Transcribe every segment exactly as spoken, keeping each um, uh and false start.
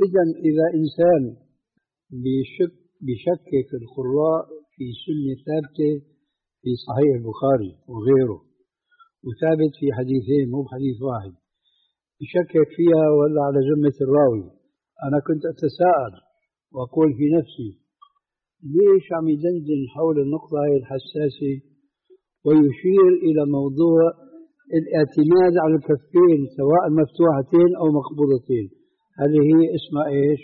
إذا إذا إنسان بشك بشكك القراء في سنة ثابتة في صحيح البخاري وغيره، وثابت في حديثين مو بحديث واحد، بشكك فيها ولا على ذمة الراوي، أنا كنت أتساءل وأقول في نفسي ليش عم يدندن حول النقطة هاي الحساسة ويشير إلى موضوع الاعتماد على الكفين سواء مفتوحتين أو مقبوضتين، هذه هي اسمها إيش؟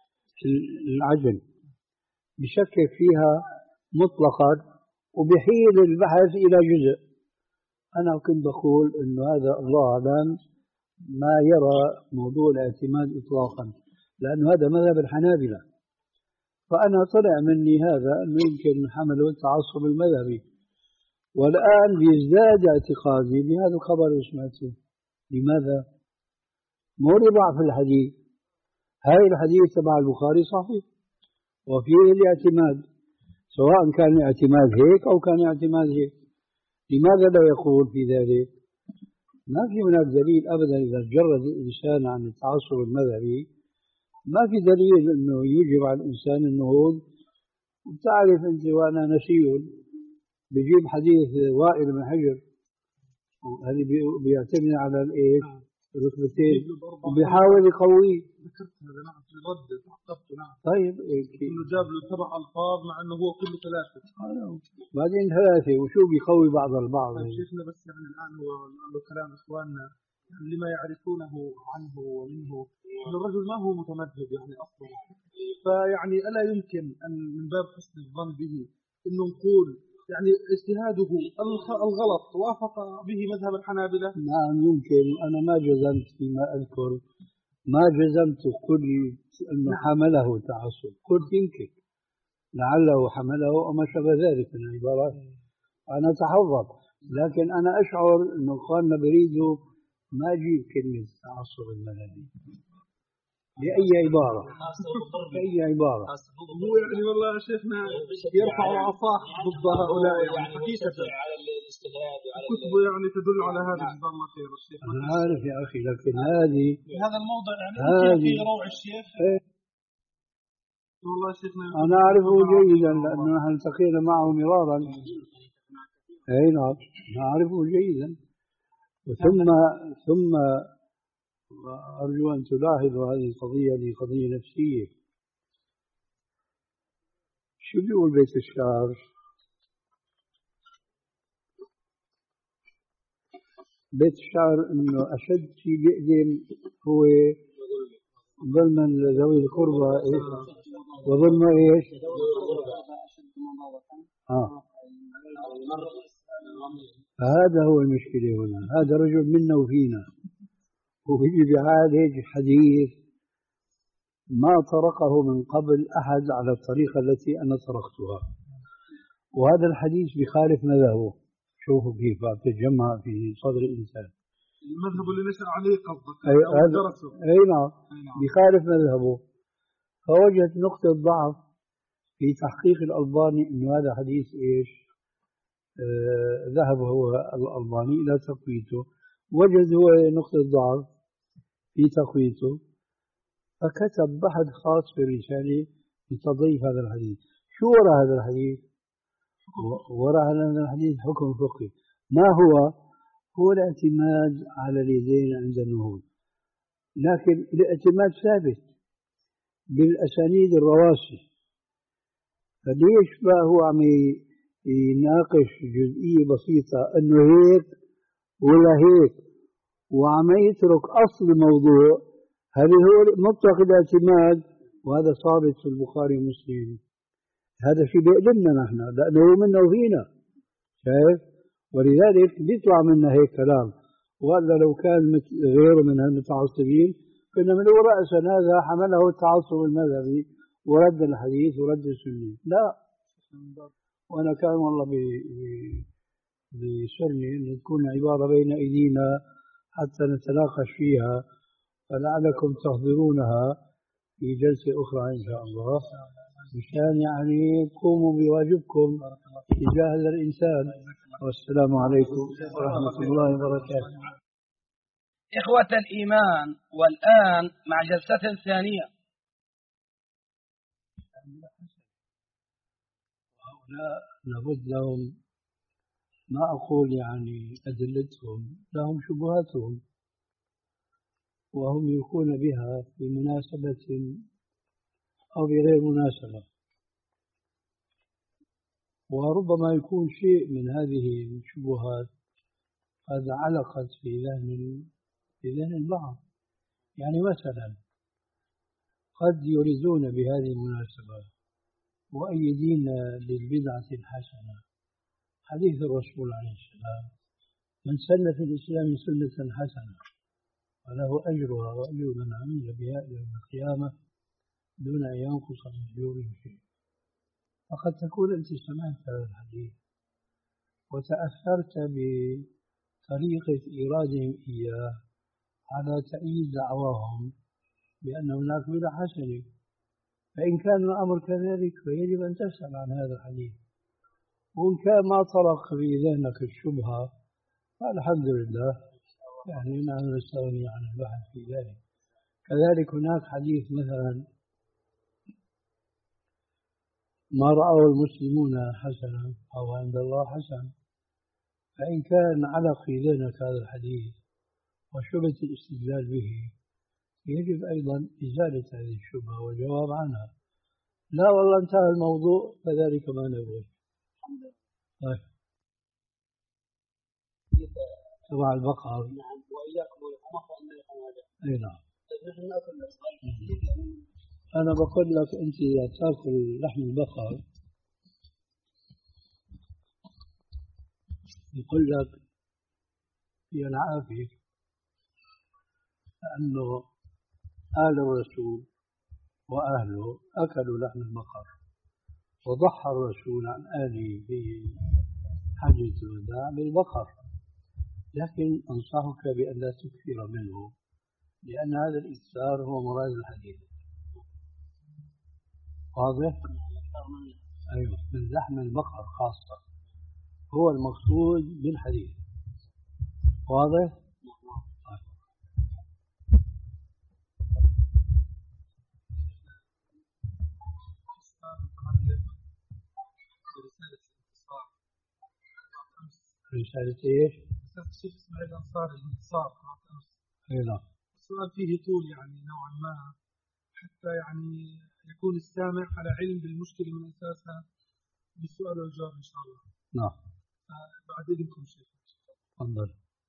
العجن، بشكك فيها مطلقا وبحيل البحث إلى جزء. أنا كنت بقول إنه هذا الله أعلم ما يرى موضوع الاعتماد إطلاقا، لأنه هذا مذهب الحنابلة، فأنا طلع مني هذا أنه يمكن حملوا التعصب المذهبي، والآن يزداد اعتقادي بهذا الخبر اللي سمعته. لماذا؟ مو لضعف الحديث، هاي الحديث تبع البخاري صحيح وفيه الاعتماد، سواء كان الاعتماد هيك أو كان اعتماد هيك، لماذا لا يقول في ذلك؟ ما في هناك دليل أبدا إذا جرد الإنسان عن التعصب المذهبي، ما في دليل أنه يجب على الإنسان النهوض. وتعرف أنت وأنا نسي بجيب حديث وائل بن حجر، هذه بيعتمد على الإيش؟ الركبتين، وبيحاول يقويه. ذكرت هذا نعم في الرد تعقبت نعم. طيب إنه جاب له سبع ألفاظ مع إنه هو كله ثلاثة. بعدين ثلاثة وشو بيقوي بعض البعض. طيب شيخنا بس يعني الآن هو له كلام إخواننا يعني لما يعرفونه عنه ومنه إن الرجل ما هو متمذهب يعني أصلا، فيعني ألا يمكن أن من باب حسن الظن به إنه نقول يعني اجتهاده الغلط وافق به مذهب الحنابلة؟ نعم يمكن. أنا ما جزمت فيما أذكر، ما جزمت كل أنه حمله تعصب، قلت يمكن لعله حمله وما شابه ذلك من العبارات، أنا أتحفظ، لكن أنا أشعر أنه إخواننا بريدوا ما أجيب كلمة تعصب المذهبي بأي عبارة بأي عبارة. هو يعني والله يا شيخنا يرفع عصاه ضد هؤلاء يعني حقيقة على الاجتهاد وعلى كتبه يعني تدل على هذا. جزاه الله خير الشيخ. أنا عارف يا أخي، لكن هذه هذا الموضع يعني هذه في روع الشيخ. والله شيخنا أنا أعرفه جيدا لأنه نحن التقينا معه مرارا. أي نعم نعرفه جيدا. وثم ثم أرجو أن تلاحظوا هذه القضية، هذه قضية نفسية. شو بيقول بيت الشعر؟ بيت الشعر إنه أشد شيء بيقدم هو ظلما لذوي القربى إيش؟ وظلم إيش؟ آه. هذا هو المشكلة هنا، هذا رجل منا وفينا وبيجي بيعالج حديث ما طرقه من قبل أحد على الطريقة التي أنا طرقتها، وهذا الحديث بخالف مذهبه. شوفوا كيف بتتجمع في صدر الإنسان المذهب اللي نشأ عليه قصدك. أي, أي نعم بخالف مذهبه، فوجد نقطة ضعف في تحقيق الألباني إنه هذا حديث إيش آه ذهب هو الألباني إلى تقويته، وجد هو نقطة ضعف في تقويته، فكتب بحث خاص في رسالة لتضعيف هذا الحديث. شو وراء هذا الحديث؟ وراء هذا الحديث حكم فقهي. ما هو؟ هو الاعتماد على اليدين عند النهوض، لكن الاعتماد ثابت بالأسانيد الرواسي، فليش بقى هو عم يناقش جزئية بسيطة أنه هيك ولا هيك وعم يترك أصل الموضوع؟ هذا هو مطلق الاعتماد، وهذا ثابت في البخاري ومسلم. هذا شيء بيقلمنا نحن لأنه هو منا وفينا، شايف؟ ولذلك بيطلع منا هيك كلام، وإلا لو كان غيره من المتعصبين كنا من رأسا هذا حمله التعصب المذهبي ورد الحديث ورد السنة. لا، وأنا كان والله بيسرني أن تكون عبارة بين أيدينا حتى نتناقش فيها، فلعلكم تحضرونها في جلسة أخرى إن شاء الله، مشان يعني قوموا بواجبكم تجاه الإنسان. والسلام عليكم ورحمة الله وبركاته. إخوة الإيمان، والآن مع جلسة ثانية بلا حسن. وهؤلاء لابد لهم، ما أقول يعني أدلتهم، لهم شبهاتهم، وهم يلقون بها في مناسبة أو بغير مناسبة، وربما يكون شيء من هذه الشبهات قد علقت في ذهن في ذهن البعض. يعني مثلا قد يريدون بهذه المناسبة مؤيدين للبدعة الحسنة حديث الرسول عليه السلام: من سن في الإسلام سنة حسنة وله أجرها وأجر من عمل بها إلى يوم القيامة دون أن ينقص من أجورهم شيء. فقد تكون أنت سمعت هذا الحديث وتأثرت بطريقة إيرادهم إياه على تأييد دعواهم بأن هناك بدعة حسنة، فإن كان الأمر كذلك فيجب أن تسأل عن هذا الحديث. وإن كان ما طرق في ذهنك الشبهة فالحمد لله، يعني نحن نستغني عن البحث في ذلك. كذلك هناك حديث مثلا: ما رأوا المسلمون حسنا أو عند الله حسن. فإن كان علق في ذهنك هذا الحديث وشبهة الاستدلال به يجب أيضا إزالة هذه الشبهة والجواب عنها. لا والله انتهى الموضوع فذلك ما نبغي. طيب تبع البقر. نعم وإياكم وما فعلنا هذا. أي نعم. نحن نأكل أنا بقول لك أنت إذا تأكل لحم البقر يقول لك في العافية أنه آل الرسول وأهله أكلوا لحم البقر وضحى الرسول عن آله في حجة الوداع بالبقر، لكن أنصحك بأن لا تكثر منه لأن هذا الإكثار هو مراد الحديث. واضح؟ أيوة، من لحم البقر خاصة هو المقصود بالحديث. واضح؟ رسالة ايش؟ رسالة الشيخ اسماعيل الأنصاري الانتصار. اي نعم. السؤال فيه طول يعني نوعا ما حتى يعني يكون السامع على علم بالمشكلة من أساسها بالسؤال والجواب إن شاء الله. نعم. بعد إذنكم شيخ. تفضل.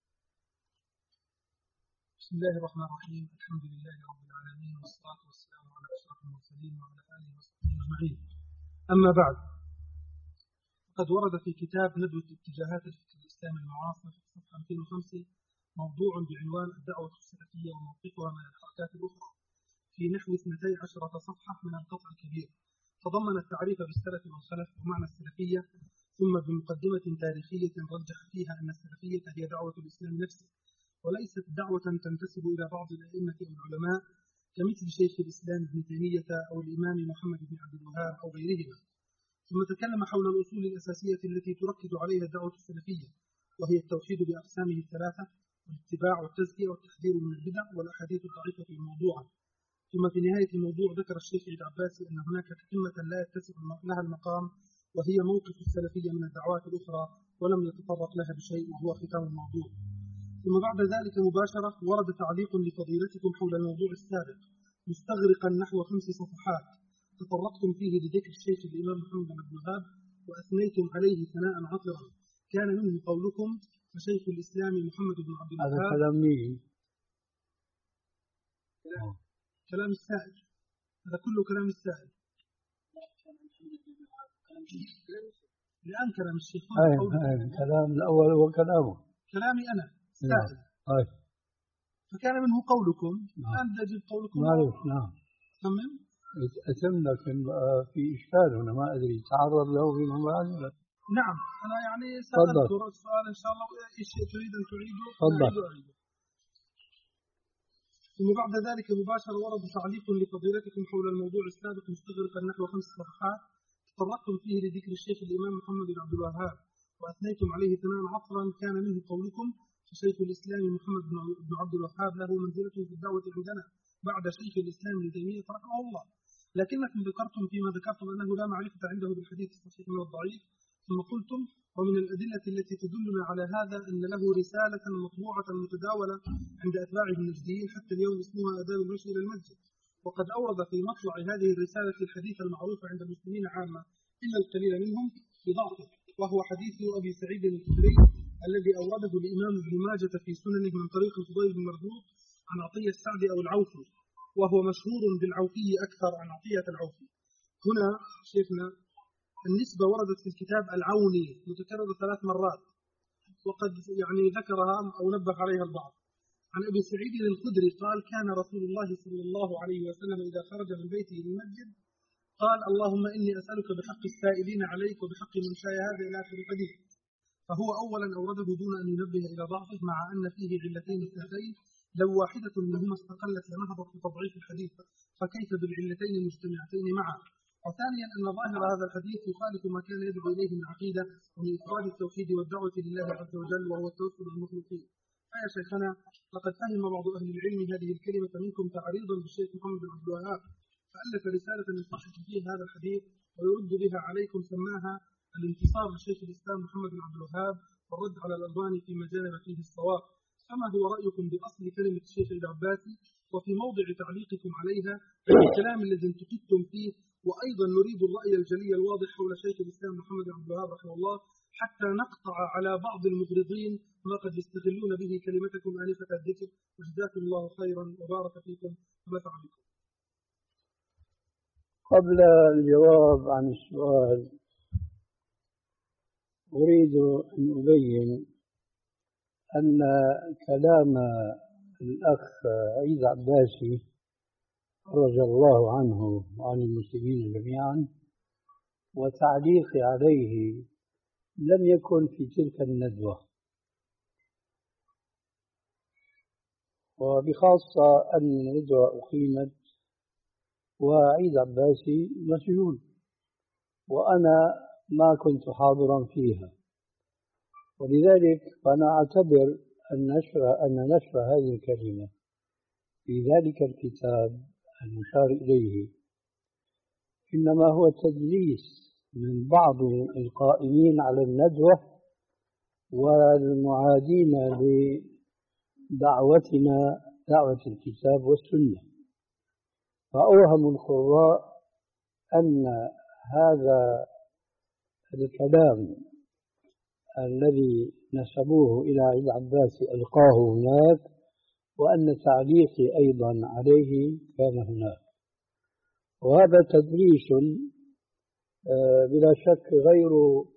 بسم الله الرحمن الرحيم. الحمد لله رب العالمين والصلاة والسلام على أشرف المرسلين وعلى آله وصحبه أجمعين. أما بعد، قد ورد في كتاب ندوة اتجاهات الفكر الإسلامي المعاصر في صفحة مئتين وخمسة موضوع بعنوان الدعوة السلفية وموقفها من الحركات الأخرى في نحو اثنتي عشرة صفحة من القطع الكبير، تضمن التعريف بالسلف والخلف ومعنى السلفية، ثم بمقدمة تاريخية رجح فيها أن السلفية هي دعوة الإسلام نفسه وليست دعوة تنتسب إلى بعض الأئمة أو العلماء كمثل شيخ الإسلام ابن تيمية أو الإمام محمد بن عبد الوهاب أو غيرهما. ثم تكلم حول الأصول الأساسية التي تركز عليها الدعوة السلفية، وهي التوحيد بأقسامه الثلاثة والاتباع والتزكية والتحذير من البدع والأحاديث الضعيفة الموضوعة. ثم في نهاية الموضوع ذكر الشيخ عيد عباسي أن هناك تتمة لا يتسع لها المقام، وهي موقف السلفية من الدعوات الأخرى، ولم يتطرق لها بشيء وهو ختام الموضوع. ثم بعد ذلك مباشرة ورد تعليق لفضيلتكم حول الموضوع السابق مستغرقا نحو خمس صفحات، تطرقتم فيه لذكر الشيخ الإمام محمد بن عبد الوهاب وأثنيتم عليه ثناء عطرا، كان منه قولكم فشيخ الإسلام محمد بن عبد الوهاب. هذا كلام مين؟ كلام السائل، هذا كله كلام السائل. الآن كلام الشيخ. أي كلام الأول هو كلامه. كلامي أنا سائل. نعم. فكان منه قولكم. نعم. الآن أجيب قولكم. معلش. نعم. تمام. أتم، لكن في إشكال هنا ما أدري تعرض له في مبادرة. نعم أنا يعني سألت السؤال إن شاء الله إيش تريد أن تعيده. تفضل. ثم بعد ذلك مباشرة ورد تعليق لفضيلتكم حول الموضوع السابق مستغرقا نحو خمس صفحات، تطرقتم فيه لذكر الشيخ الإمام محمد بن عبد الوهاب وأثنيتم عليه ثناء عطرا، كان منه قولكم فشيخ الإسلام محمد بن عبد الوهاب له منزلته في الدعوة عندنا بعد شيخ الإسلام ابن تيمية رحمه الله. لكنكم ذكرتم فيما ذكرتم أنه لا معرفة عنده بالحديث الصحيح من الضعيف، ثم قلتم ومن الأدلة التي تدلنا على هذا أن له رسالة مطبوعة متداولة عند أتباعه النجديين حتى اليوم اسمها آداب المشي إلى المسجد، وقد أورد في مطلع هذه الرسالة الحديث المعروف عند المسلمين عامة إلا القليل منهم بضعفه، وهو حديث أبي سعيد الخدري الذي أورده الإمام ابن ماجة في سننه من طريق الفضيل بن مردود عن عطية السعد أو العوفي، وهو مشهور بالعوفي أكثر عن عطية العوفي. هنا شيخنا النسبة وردت في الكتاب العوني متكررة ثلاث مرات، وقد يعني ذكرها أو نبه عليها البعض. عن أبي سعيد الخدري قال كان رسول الله صلى الله عليه وسلم إذا خرج من بيته للمسجد قال اللهم إني أسألك بحق السائلين عليك وبحق من شاء هذا إلى آخر الحديث. فهو أولا أورده دون أن ينبه إلى ضعفه، مع أن فيه علتين اثنتين لو واحدة منهما استقلت لنهضت بتضعيف الحديث، فكيف بالعلتين المجتمعتين معا. وثانيا أن ظاهر هذا الحديث يخالف ما كان يدعو إليه من عقيدة ومن إفراد التوحيد والدعوة لله عز وجل وهو التوسل بالمخلوقين. فيا شيخنا لقد فهم بعض أهل العلم هذه الكلمة منكم تعريضا بالشيخ محمد بن عبد الوهاب، فألف رسالة يصحح فيها هذا الحديث ويرد بها عليكم، سماها الانتصار لشيخ الإسلام محمد بن عبد الوهاب والرد على الألباني فيما جانب فيه الصواب. فما هو رأيكم بأصل كلمة الشيخ العباسي وفي موضع تعليقكم عليها الكلام الذي انتقدتم فيه؟ وأيضا نريد الرأي الجلي الواضح حول شيخ الإسلام محمد بن عبد الوهاب رحمه الله حتى نقطع على بعض المغرضين ما قد يستغلون به كلمتكم آنفة الذكر. وجزاكم الله خيرا وبارك فيكم ونفع بكم. قبل الجواب عن السؤال أريد أن أبين أن كلام الأخ عيد عباسي رضي الله عنه وعن المسلمين جميعا وتعليقي عليه لم يكن في تلك الندوة، وبخاصة أن الندوة أقيمت وعيد عباسي مسجون وأنا ما كنت حاضرا فيها، ولذلك فأنا أعتبر أن نشر أن نشر هذه الكلمة في ذلك الكتاب المشار إليه إنما هو تدليس من بعض القائمين على الندوة والمعادين لدعوتنا دعوة الكتاب والسنة، فأوهم القراء أن هذا الكلام الذي نسبوه إلى عيد عباسي ألقاه هناك، وأن تعليقي أيضا عليه كان هناك، وهذا تدليس بلا شك غير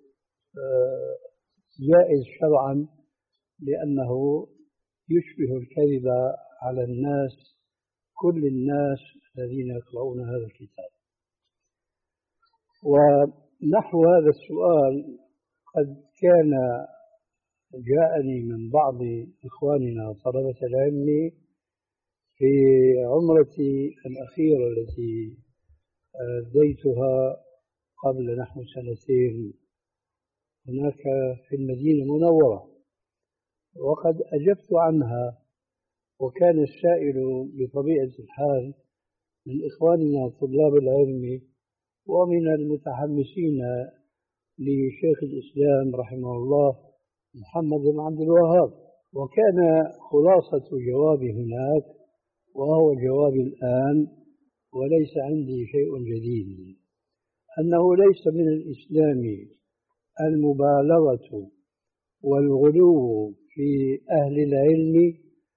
جائز شرعا، لأنه يشبه الكذب على الناس كل الناس الذين يقرؤون هذا الكتاب. ونحو هذا السؤال قد كان جاءني من بعض إخواننا طلبة العلم في عمرتي الأخيرة التي أديتها قبل نحو سنتين هناك في المدينة المنورة، وقد أجبت عنها، وكان السائل بطبيعة الحال من إخواننا طلاب العلم ومن المتحمسين لشيخ الإسلام رحمه الله محمد بن عبد الوهاب. وكان خلاصة جوابي هناك وهو جوابي الآن، وليس عندي شيء جديد، أنه ليس من الإسلام المبالغة والغلو في أهل العلم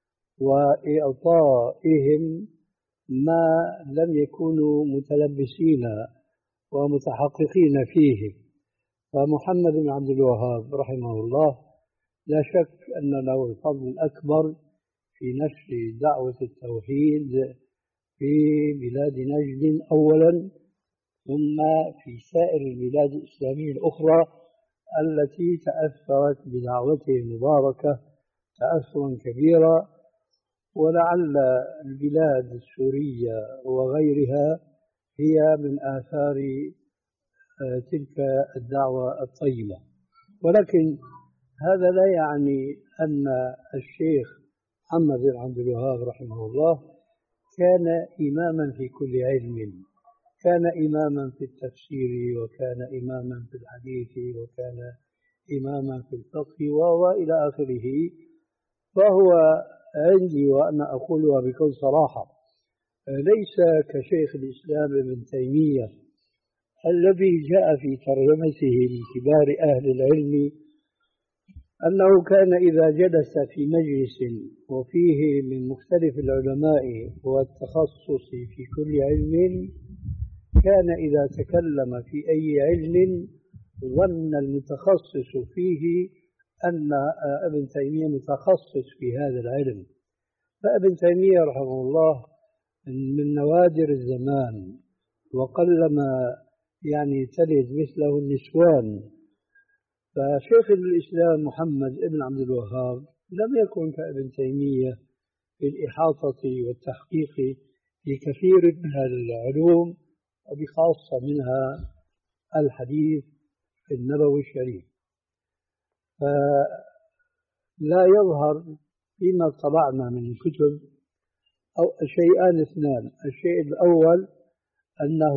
وإعطائهم ما لم يكونوا متلبسين ومتحققين فيه. فمحمد بن عبد الوهاب رحمه الله لا شك أن له الفضل الأكبر في نشر دعوة التوحيد في بلاد نجد أولا، ثم في سائر البلاد الإسلامية الأخرى التي تأثرت بدعوته المباركة تأثرا كبيرا، ولعل البلاد السورية وغيرها هي من آثار تلك الدعوة الطيبة. ولكن هذا لا يعني أن الشيخ محمد بن عبد الوهاب رحمه الله كان إماما في كل علم، كان إماما في التفسير، وكان إماما في الحديث، وكان إماما في الفقه وإلى آخره. فهو عندي، وأنا أقولها بكل صراحة، ليس كشيخ الإسلام ابن تيمية الذي جاء في ترجمته من كبار أهل العلم أنه كان إذا جلس في مجلس وفيه من مختلف العلماء والتخصص في كل علم، كان إذا تكلم في أي علم ظن المتخصص فيه أن ابن تيمية متخصص في هذا العلم. فابن تيمية رحمه الله من نوادر الزمان، وقلما يعني تلد مثله النسوان. فشيخ الإسلام محمد بن عبد الوهاب لم يكن كابن تيمية في الإحاطة والتحقيق في كثير من العلوم، وبخاصة منها الحديث النبوي الشريف. فلا يظهر فيما طبعنا من الكتب أو شيئان اثنان: الشيء الأول أنه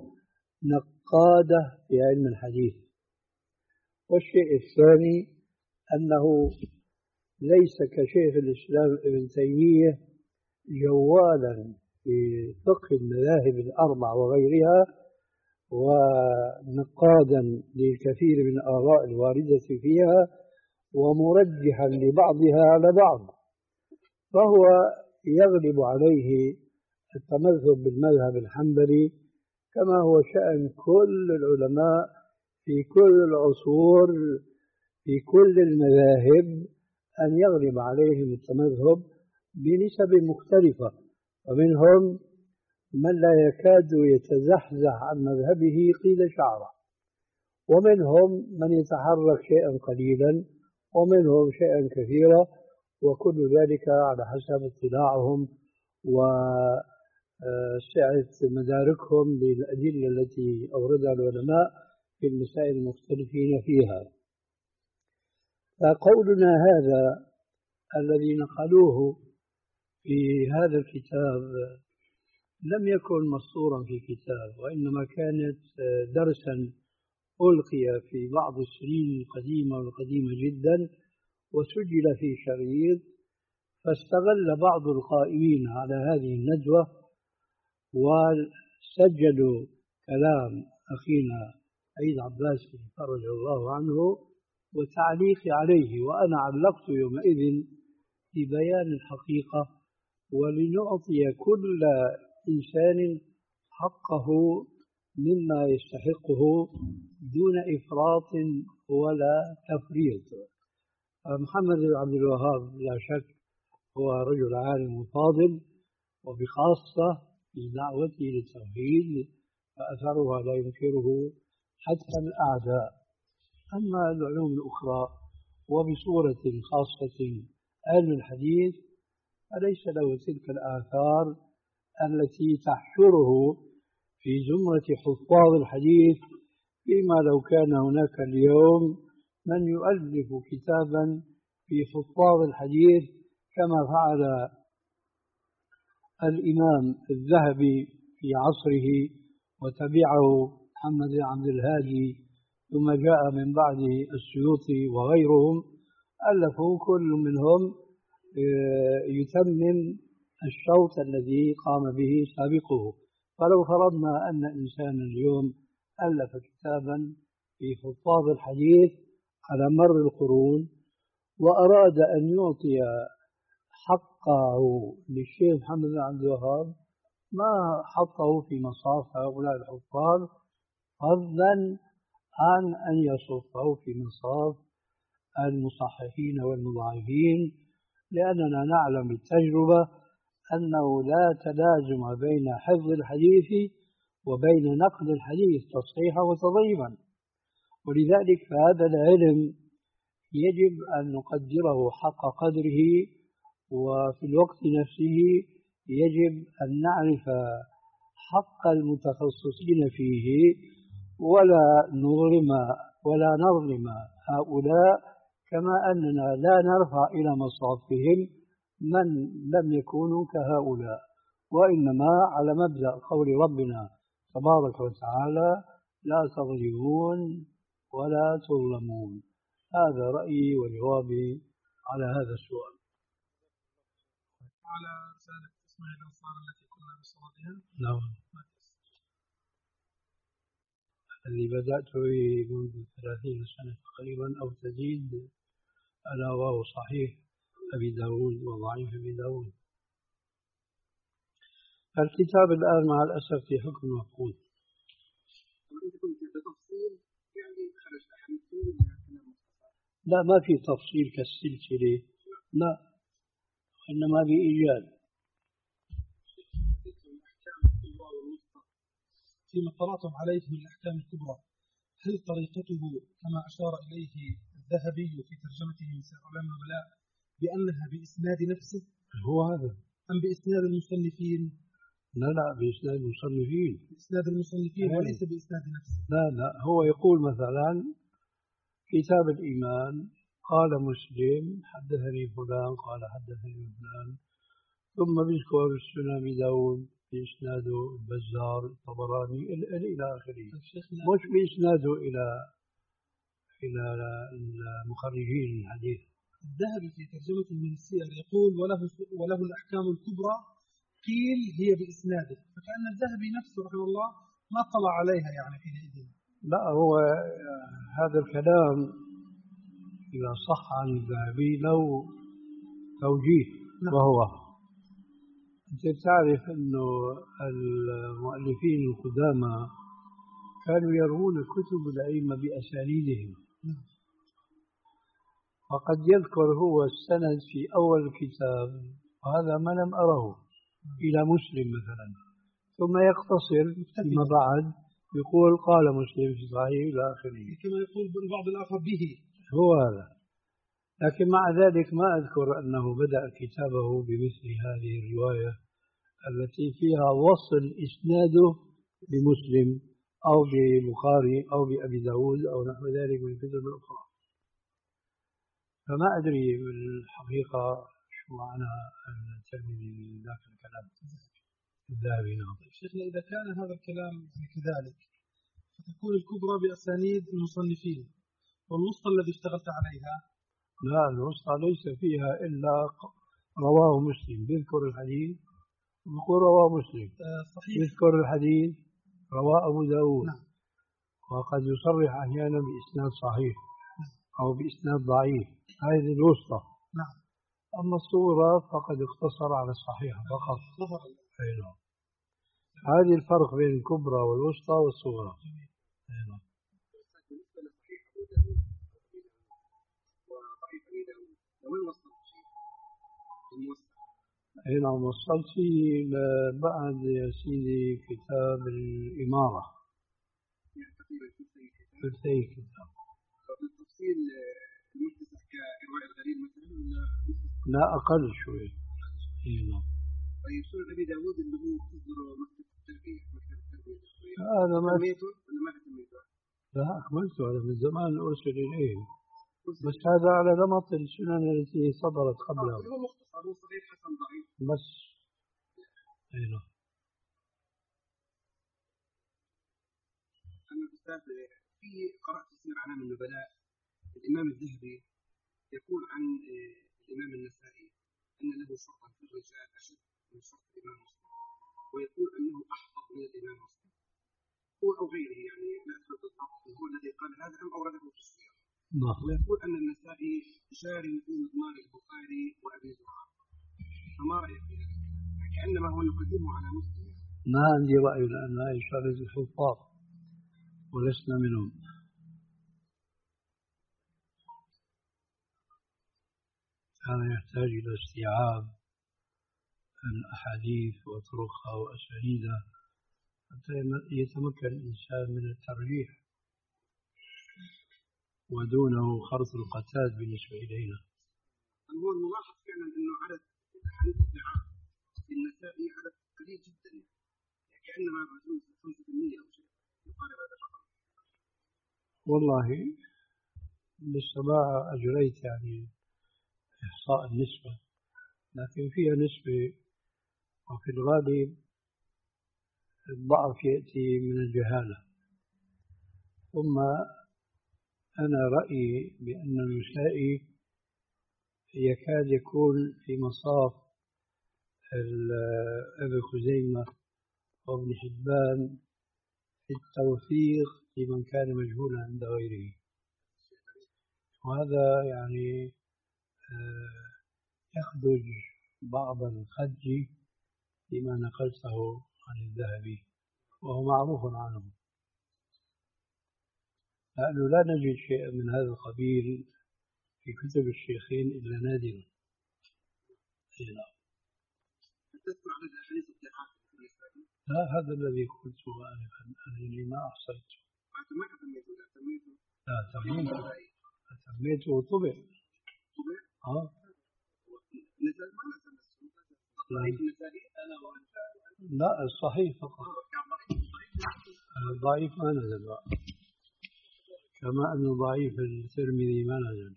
نقادة في علم الحديث، والشيء الثاني أنه ليس كشيخ الإسلام ابن تيمية جوالا في فقه المذاهب الأربع وغيرها، ونقادا للكثير من الآراء الواردة فيها، ومرجحا لبعضها على بعض. فهو يغلب عليه التمذهب بالمذهب الحنبلي، كما هو شأن كل العلماء في كل العصور في كل المذاهب، أن يغلب عليهم التمذهب بنسب مختلفة. ومنهم من لا يكاد يتزحزح عن مذهبه قيل شعره، ومنهم من يتحرك شيئا قليلا، ومنهم شيئا كثيرا، وكل ذلك على حسب اطلاعهم وسعة مداركهم للأدلة التي أوردها العلماء في المسائل المختلفين فيها. فقولنا هذا الذي نقلوه في هذا الكتاب لم يكن مسطورا في كتاب، وإنما كانت درسا ألقي في بعض السنين القديمة والقديمة جدا، وسجل في شريط. فاستغل بعض القائمين على هذه الندوة وسجلوا كلام أخينا عيد عباس فرج الله عنه وتعليق عليه، وأنا علقت يومئذ في بيان الحقيقة، ولنعطي كل إنسان حقه مما يستحقه دون إفراط ولا تفريط. محمد بن عبد الوهاب لا شك هو رجل عالم فاضل، وبخاصة في دعوته للتوحيد فأثرها لا ينكره حتى الأعداء. أما العلوم الأخرى وبصورة خاصة علم الحديث فليس له تلك الآثار التي تحشره في زمرة حفاظ الحديث، فيما لو كان هناك اليوم من يؤلف كتابا في حفاظ الحديث كما فعل الإمام الذهبي في عصره، وتبعه محمد بن عبد الهادي، ثم جاء من بعده السيوطي وغيرهم، ألفوا كل منهم يتمم الشوط الذي قام به سابقه. فلو فرضنا أن إنسانا اليوم ألف كتابا في حفاظ الحديث على مر القرون، وأراد أن يعطي حقه للشيخ محمد بن عبد الوهاب، ما حطه في مصاف هؤلاء الحفاظ، فضلا عن أن يصفه في مصاف المصححين والمضاعفين، لأننا نعلم بالتجربة أنه لا تلازم بين حفظ الحديث وبين نقد الحديث تصحيحا وتضعيفا. ولذلك فهذا العلم يجب أن نقدره حق قدره، وفي الوقت نفسه يجب أن نعرف حق المتخصصين فيه، ولا نظلم ولا نظلم هؤلاء، كما أننا لا نرفع إلى مصافهم من لم يكونوا كهؤلاء، وإنما على مبدأ قول ربنا تبارك وتعالى لا تظلمون ولا تظلمون. هذا رأيي وجوابي على هذا السؤال. على رسالة اسماعيل الأنصار التي كنا بصددها. نعم. الذي بدأت به منذ ثلاثين سنة تقريبا أو تزيد، ألا وهو صحيح أبي داود وضعيف أبي داود. الكتاب الآن مع الأسف في حكم مفقود. لا، ما في تفصيل كالسلسلة، لا، إنما بإيجاد. فيما اطلعتم عليه من الأحكام الكبرى، هل طريقته كما أشار إليه الذهبي في ترجمته من سير أعلام النبلاء بأنها بإسناد نفسه؟ هو هذا أم بإسناد المصنفين؟ لا لا، بإسناد المصنفين. بإسناد المصنفين هي. وليس بإسناد نفسه. لا لا، هو يقول مثلا كتاب الإيمان قال مسلم حدثني فلان قال حدثني فلان، ثم بيذكر السنن أبي داود بإسناده البزار الطبراني إلى آخره، مش بإسناده إلى إلى المخرجين الحديث. الذهبي في ترجمته من السير يقول وله وله الأحكام الكبرى قيل هي بإسناده، فكأن الذهبي نفسه رحمه الله ما طلع عليها يعني حينئذ. لا، هو هذا الكلام إذا صح عن الذهبي له توجيه. نعم. وهو أنت تعرف أنه المؤلفين القدامى كانوا يروون كتب الأئمة بأسانيدهم. نعم. وقد يذكر هو السند في أول الكتاب وهذا ما لم أره إلى مسلم مثلا، ثم يقتصر فيما بعد يقول قال مسلم في صحيح إلى آخره، كما يقول البعض الآخر به. هو هذا. لكن مع ذلك ما أذكر أنه بدأ كتابه بمثل هذه الرواية التي فيها وصل إسناده بمسلم أو ببخاري أو بأبي داود أو نحو ذلك من الكتب الأخرى. فما أدري بالحقيقة شو معنى الترمذي ذاك الكلام الذهبي. نعم. شيخنا إذا كان هذا الكلام كذلك فتكون الكبرى بأسانيد المصنفين، والوسطى الذي اشتغلت عليها؟ لا، الوسطى ليس فيها إلا رواه مسلم، يذكر الحديث ويقول رواه مسلم. آه صحيح. يذكر الحديث رواه أبو داود. نعم. وقد يصرح أحيانا بإسناد صحيح أو بإسناد ضعيف، هذه الوسطى. نعم. أما الصورة فقد اقتصر على الصحيح فقط. نعم. هذه الفرق بين الكبرى والوسطى والصغرى. نعم. هنا وصلت فيه بعد يا سيدي كتاب الإمارة في الثاني كتاب. التفصيل المختصر كإرواء الغريب مثلا ولا؟ لا، أقل شوي. هنا. طيب سنن أبي داود اللي هو تصدر مكتب التربية مكتب التربية هذا ما سميته ولا ما سميته؟ لا، أكملته هذا من زمان أرسل إليه، بس هذا على نمط السنن التي صدرت قبله. هو مختصر، هو صحيح حسن ضعيف بس. هنا. أنا أستاذ في قرأت سير أعلام النبلاء الإمام الذهبي يقول عن الإمام النسائي أن له شرطا في الرجال أشد من شرط الإمام مسلم، ويقول أنه أحفظ من الإمام مسلم هو أو غيره، يعني لا أدري بالضبط هو الذي قال هذا أم أورده في السير. ويقول أن النسائي جار في مضمار البخاري وأبي زرعة، فما رأيك في هذا؟ كأنما هو يقدمه على مسلم. ما عندي رأي لأن هذه شغلة الحفاظ ولسنا منهم. كان يحتاج إلى استيعاب الأحاديث وطرقها وأسانيدها حتى يتمكن الإنسان من الترجيح، ودونه خرط القتاد بالنسبة إلينا. هو الملاحظ فعلا أنه عدد الأحاديث الضعاف في النسائي عدد قليل جدا، يعني كأنما بحدود خمسة بالمئة أو شيء يقارب هذا الرقم. والله لسه ما أجريت يعني إحصاء النسبة، لكن فيها نسبة، وفي الغالب الضعف يأتي من الجهالة. ثم أنا رأيي بأن النسائي يكاد يكون في مصاف ابن خزيمة وابن حبان في التوثيق لمن كان مجهولا عند غيره، وهذا يعني يخرج بعض الخج فيما نقلته عن الذهبي، وهو معروف عنه، لأنه لا نجد شيئا من هذا القبيل في كتب الشيخين إلا نادرا. لا، هذا الذي قلته آنفا أنني ما أحصيته. لا سميته سميته وطبع. اه لا، الصحيح فقط، ضعيف ما نزل بقى. كما أنه ضعيف الترمذي ما نزل.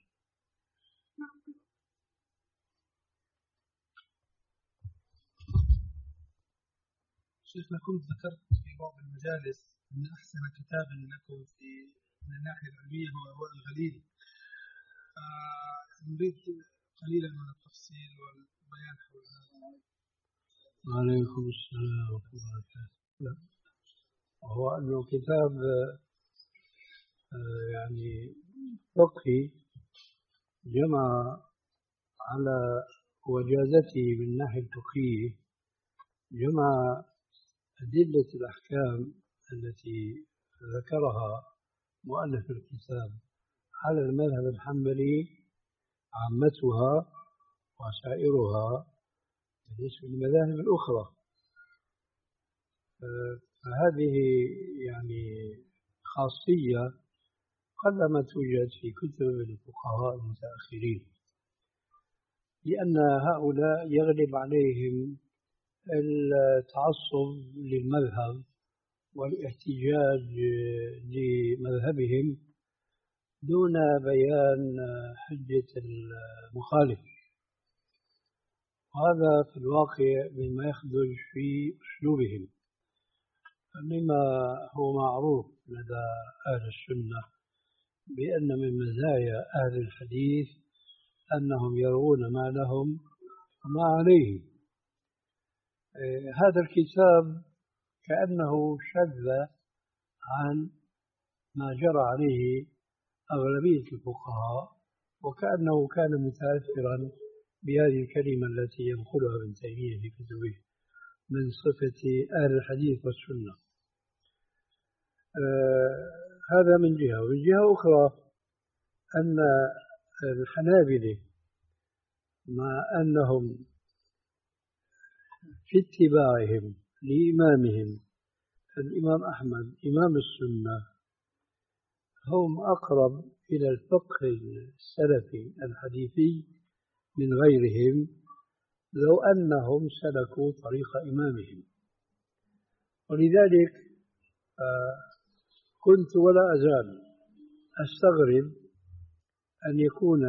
شيخنا كنت ذكرت في بعض المجالس أن أحسن كتاب لكم في من الناحية العلمية هو أرواء الغليل، نريد قليلا من التفصيل والبيان حول هذا. وعليكم السلام ورحمة الله وبركاته. وهو أنه كتاب يعني فقهي جمع على وجازته من ناحية الفقهية، جمع أدلة الأحكام التي ذكرها مؤلف الكتاب على المذهب الحنبلي عامتها وسائرها بالنسبة للمذاهب الأخرى. فهذه يعني خاصية قلما توجد في كتب الفقهاء المتأخرين، لأن هؤلاء يغلب عليهم التعصب للمذهب والاحتجاج لمذهبهم دون بيان حجة المخالف، وهذا في الواقع مما يخدج في أسلوبهم، مما هو معروف لدى أهل السنة بأن من مزايا أهل الحديث أنهم يروون ما لهم وما عليهم. هذا الكتاب كأنه شذ عن ما جرى عليه أغلبية الفقهاء، وكأنه كان متأثرا بهذه الكلمة التي ينقلها ابن تيمية في كتبه من صفة أهل الحديث والسنة. آه هذا من جهة، ومن جهة أخرى أن الحنابلة مع أنهم في اتباعهم لإمامهم الإمام أحمد إمام السنة هم أقرب إلى الفقه السلفي الحديثي من غيرهم، لو أنهم سلكوا طريق إمامهم. ولذلك كنت ولا أزال أستغرب أن يكون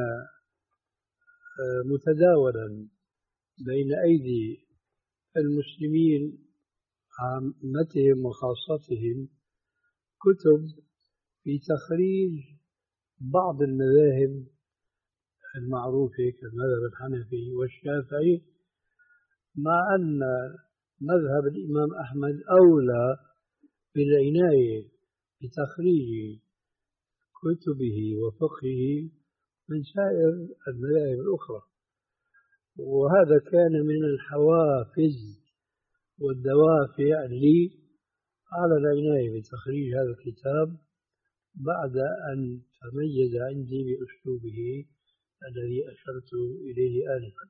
متداولا بين أيدي المسلمين عامتهم وخاصتهم كتب في تخريج بعض المذاهب المعروفة كالمذهب الحنفي والشافعي، مع أن مذهب الإمام أحمد أولى بالعناية بتخريج كتبه وفقهه من سائر المذاهب الأخرى. وهذا كان من الحوافز والدوافع لي على العناية بتخريج هذا الكتاب بعد أن تميز عندي بأسلوبه الذي أشرت إليه آنفا.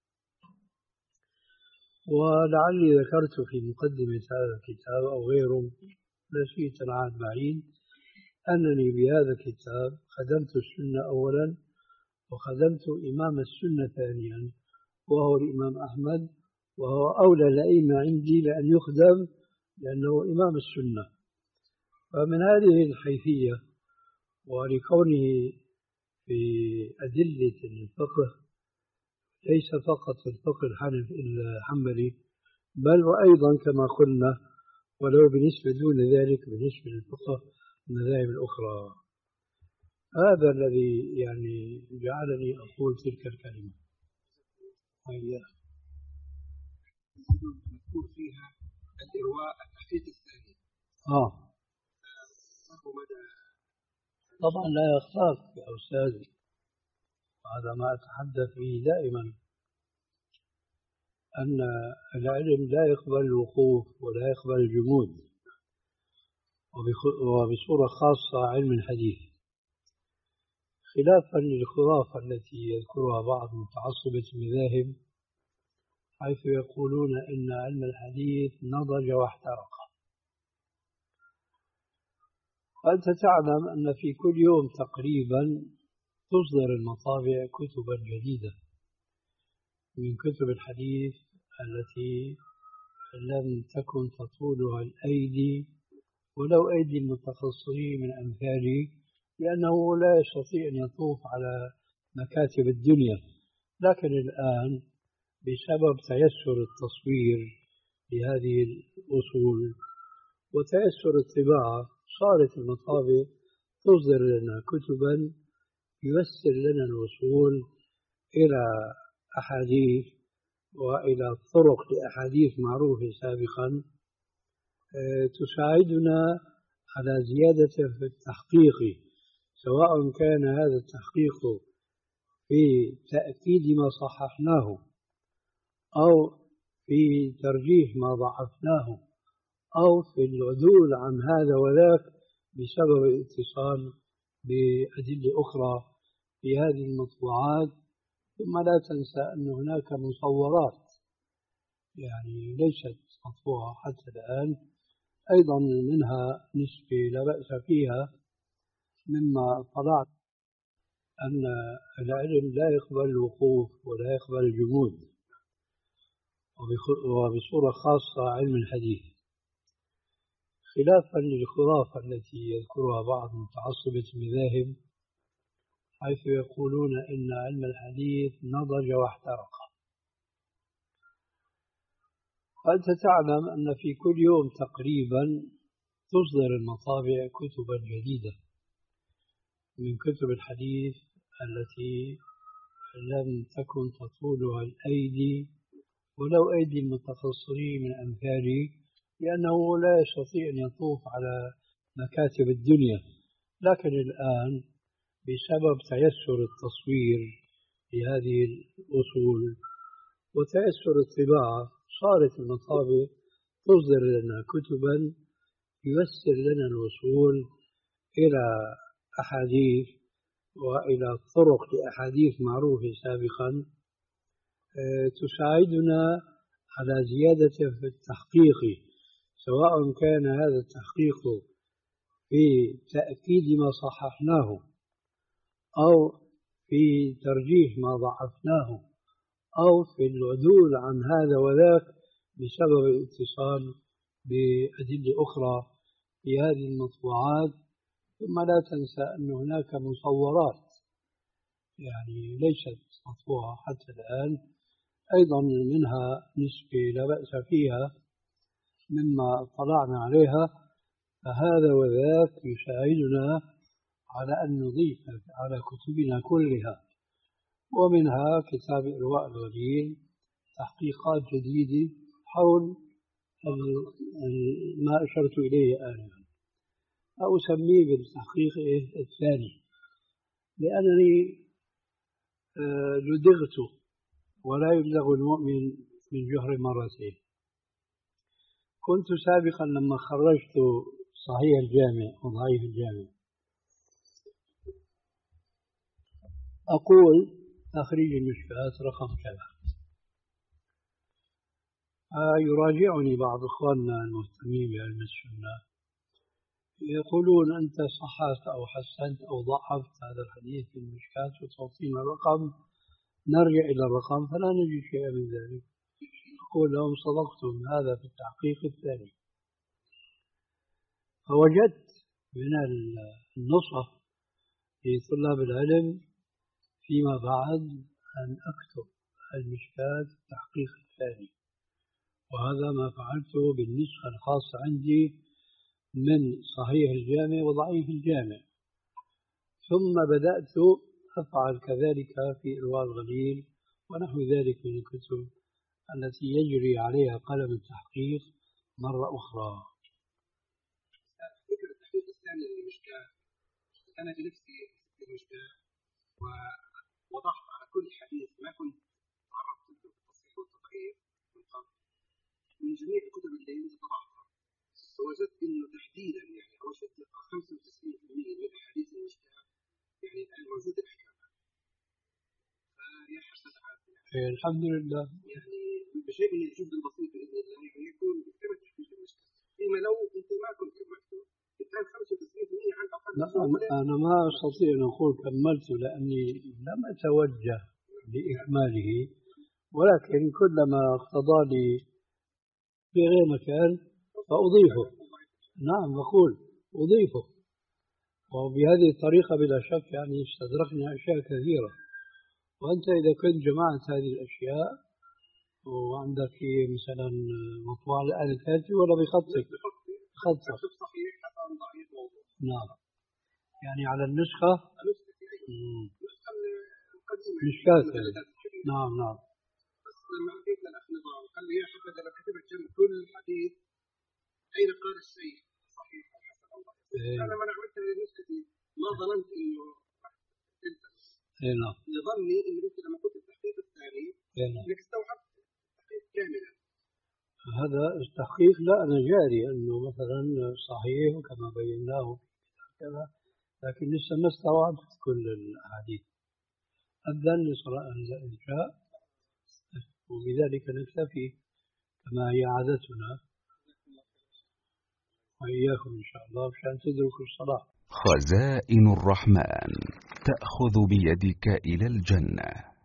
ولعلي ذكرت في مقدمة هذا الكتاب أو غيره نسيت العهد بعيد أنني بهذا الكتاب خدمت السنة أولا وخدمت إمام السنة ثانيا وهو الإمام أحمد، وهو أولى الأئمة عندي لأن يخدم لأنه إمام السنة. فمن هذه الحيثية ولكونه في أدلة الفقه ليس فقط الفقه الحنفي الحنبلي بل وأيضا كما قلنا ولو بنسبة دون ذلك بالنسبة للفقه المذاهب الأخرى. هذا الذي يعني جعلني أقول تلك الكلمة. هي مذكور فيها الإرواء التحقيق الثاني. آه طبعا لا يخفاك يا أستاذي، هذا ما أتحدث به دائما، أن العلم لا يقبل الوقوف ولا يقبل الجمود، وبصورة خاصة علم الحديث، خلافا للخرافة التي يذكرها بعض متعصبة المذاهب، حيث يقولون إن علم الحديث نضج واحترق. أنت تعلم أن في كل يوم تقريبا تصدر المطابع كتبا جديدة من كتب الحديث التي لم تكن تطولها الأيدي ولو أيدي المتخصصين من أمثالي، لأنه لا يستطيع أن يطوف على مكاتب الدنيا. لكن الآن بسبب تيسر التصوير لهذه الأصول وتيسر الطباعة صارت المطابع تصدر لنا كتبا ييسر لنا الوصول إلى أحاديث وإلى طرق لأحاديث معروفة سابقا، تساعدنا على زيادة في التحقيق، سواء كان هذا التحقيق في تأكيد ما صححناه أو في ترجيح ما ضعفناه أو في العدول عن هذا وذاك بسبب الاتصال بأدلة أخرى في هذه المطبوعات. ثم لا تنسى أن هناك مصورات يعني ليست مطبوعة حتى الآن، أيضا منها نسبة لا بأس فيها، مما طلعت أن العلم لا يقبل الوقوف ولا يقبل الجمود، وبصورة خاصة علم الحديث، خلافا للخرافة التي يذكرها بعض متعصبة المذاهب، حيث يقولون إن علم الحديث نضج واحترق. أنت تعلم أن في كل يوم تقريبا تصدر المطابع كتبا جديدة من كتب الحديث التي لم تكن تطولها الأيدي ولو أيدي المتخصصين من أمثالي، لأنه لا يستطيع أن يطوف على مكاتب الدنيا. لكن الآن بسبب تيسر التصوير لهذه الأصول وتيسر الطباعة صارت المطابع تصدر لنا كتبا ييسر لنا الوصول إلى أحاديث وإلى طرق لأحاديث معروفة سابقا، تساعدنا على زيادة في التحقيق، سواء كان هذا التحقيق في تأكيد ما صححناه أو في ترجيح ما ضعفناه أو في العدول عن هذا وذاك بسبب الاتصال بأدلة أخرى في هذه المطبوعات. ثم لا تنسى أن هناك مصورات يعني ليست مطبوعة حتى الآن، أيضا منها نسبة لا بأس فيها مما اطلعنا عليها، فهذا وذاك يساعدنا على أن نضيف على كتبنا كلها، ومنها كتاب إرواء الغليل، تحقيقات جديدة حول ما أشرت إليه آنفا، أسميه بالتحقيق الثاني، لأنني لدغت ولا يلدغ المؤمن من جهر مرتين. كنت سابقا لما خرجت صحيح الجامع وضعيف الجامع أقول تخريج المشكلات رقم كذا، يراجعني بعض إخواننا المهتمين بعلم السنة يقولون أنت صححت أو حسنت أو ضعفت هذا الحديث في المشكلات وتعطينا رقم نرجع إلى الرقم فلا نجد شيئا من ذلك. أقول لهم صدقتم، هذا في التحقيق الثاني. فوجدت من النصح لطلاب العلم فيما بعد أن أكتب المشكلات التحقيق الثاني، وهذا ما فعلته بالنسخة الخاصة عندي من صحيح الجامع وضعيف الجامع. ثم بدأت أفعل كذلك في إرواء الغليل ونحو ذلك من الكتب التي يجري عليها قلم التحقيق مرة أخرى. فكرة التحقيق الثاني للمشكاة، أنا بنفسي في المشكاة ووضعت على كل حديث ما كنت تعرضت له بالتصحيح والتضعيف من قبل من جميع الكتب اللي أنت طبعتها، فوجدت إنه تحديدا يعني وجدت خمسة وتسعين بالمئة من أحاديث المشكاة يعني الآن موجودة أحكامها. فيا حسب عادي يعني الحمد لله يعني بشيء من الجهد البسيط بإذن الله يعني يكون كما تحديد المشكاة. فيما لو أنت ما كنت كملته الآن خمسة وتسعين بالمئة عن أقل. لا أنا ما أستطيع أن أقول كملت لأني لم أتوجه لإكماله، ولكن كلما اقتضى لي في غير مكان فأضيفه. نعم بقول أضيفه، وبهذه الطريقة بلا شك يعني استدركنا أشياء كثيرة. وأنت إذا كنت جمعت هذه الأشياء وعندك مثلا مطبوع الآن الكاتب ولا بخطك؟ بخطك صحيح حسن ضعيف موضوع. نعم يعني على النسخة النسخة القديمة مشكاة. نعم نعم. بس لما أتيت للأخ نظام قال لي يا حبذا لو كتبت جنب كل حديث أين قال الشيخ صحيح أو حسن أو ضعيف. إيه. أنا لما عملت نسختي ما ظننت إنه تلتبس. إيه نعم. لظني إنه أنت لما كنت التحقيق الثاني إيه نعم. إنك استوعبت التحقيق كاملا. هذا التحقيق لا أنا جاري أنه مثلا صحيح كما بيناه كذا، لكن لسه ما استوعبت كل الأحاديث. أذن لصلاة العشاء وبذلك نكتفي كما هي عادتنا، وإياكم إن شاء الله مشان تدركوا الصلاة. خزائن الرحمن تأخذ بيدك إلى الجنة.